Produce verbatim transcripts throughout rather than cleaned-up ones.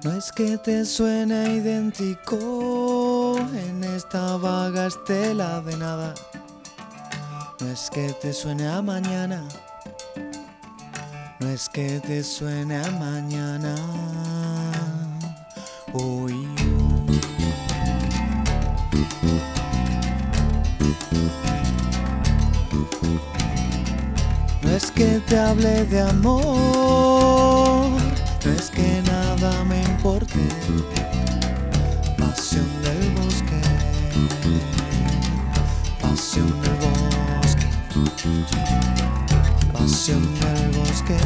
No es que te suene idéntico en esta vaga estela de nada. No es que te suene a mañana. No es que te suene a mañana. Uy, no es que te hable de amor. No es que nada me importe. Pasión del bosque. Pasión del bosque. Pasión del bosque.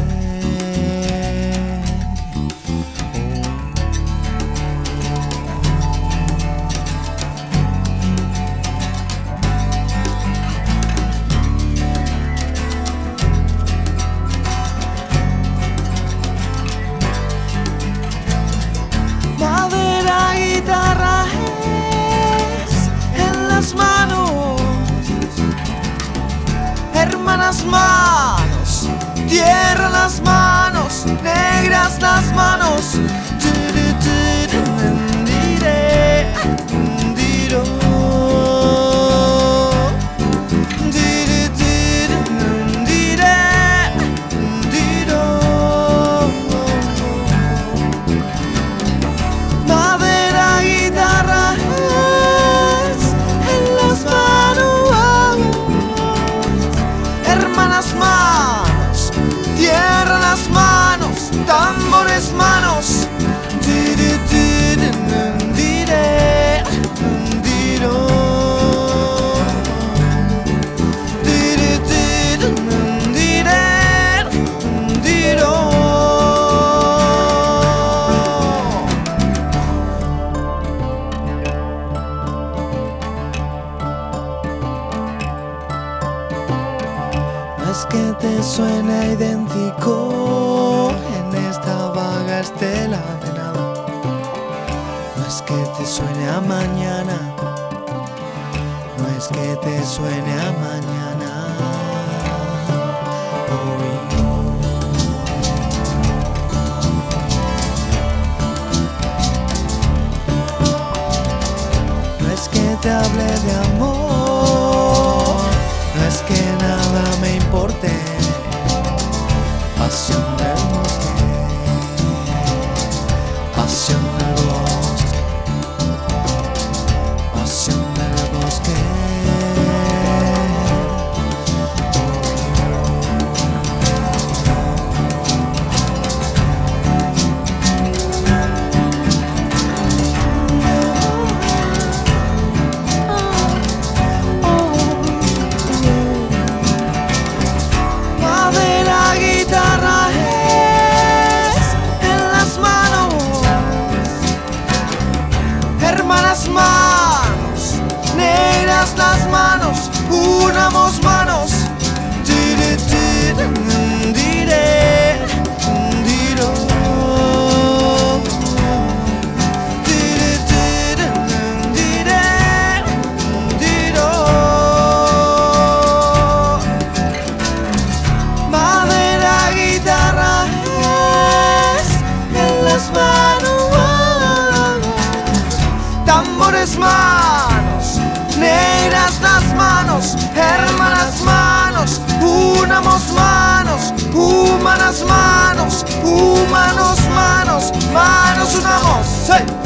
Hermanas manos, tierra las manos, negras las manos. Madera, guitarra en las manos. Hermanas manos, tierra las manos, tambores manos. No es que te suene idéntico en esta vaga estela de nada. No es que te suene a mañana. No es que te suene a mañana. Uy. No es que te hable de amor. No es que nada me importe. Pasión del bosque. Pasión del bosque. Pasión del bosque. Manos, negras las manos, unamos manos. Madera, guitarra en las manos. Tambores manos, negras las manos, hermanas manos, unamos manos, humanas manos, humanos manos, manos unamos. ¡Sí!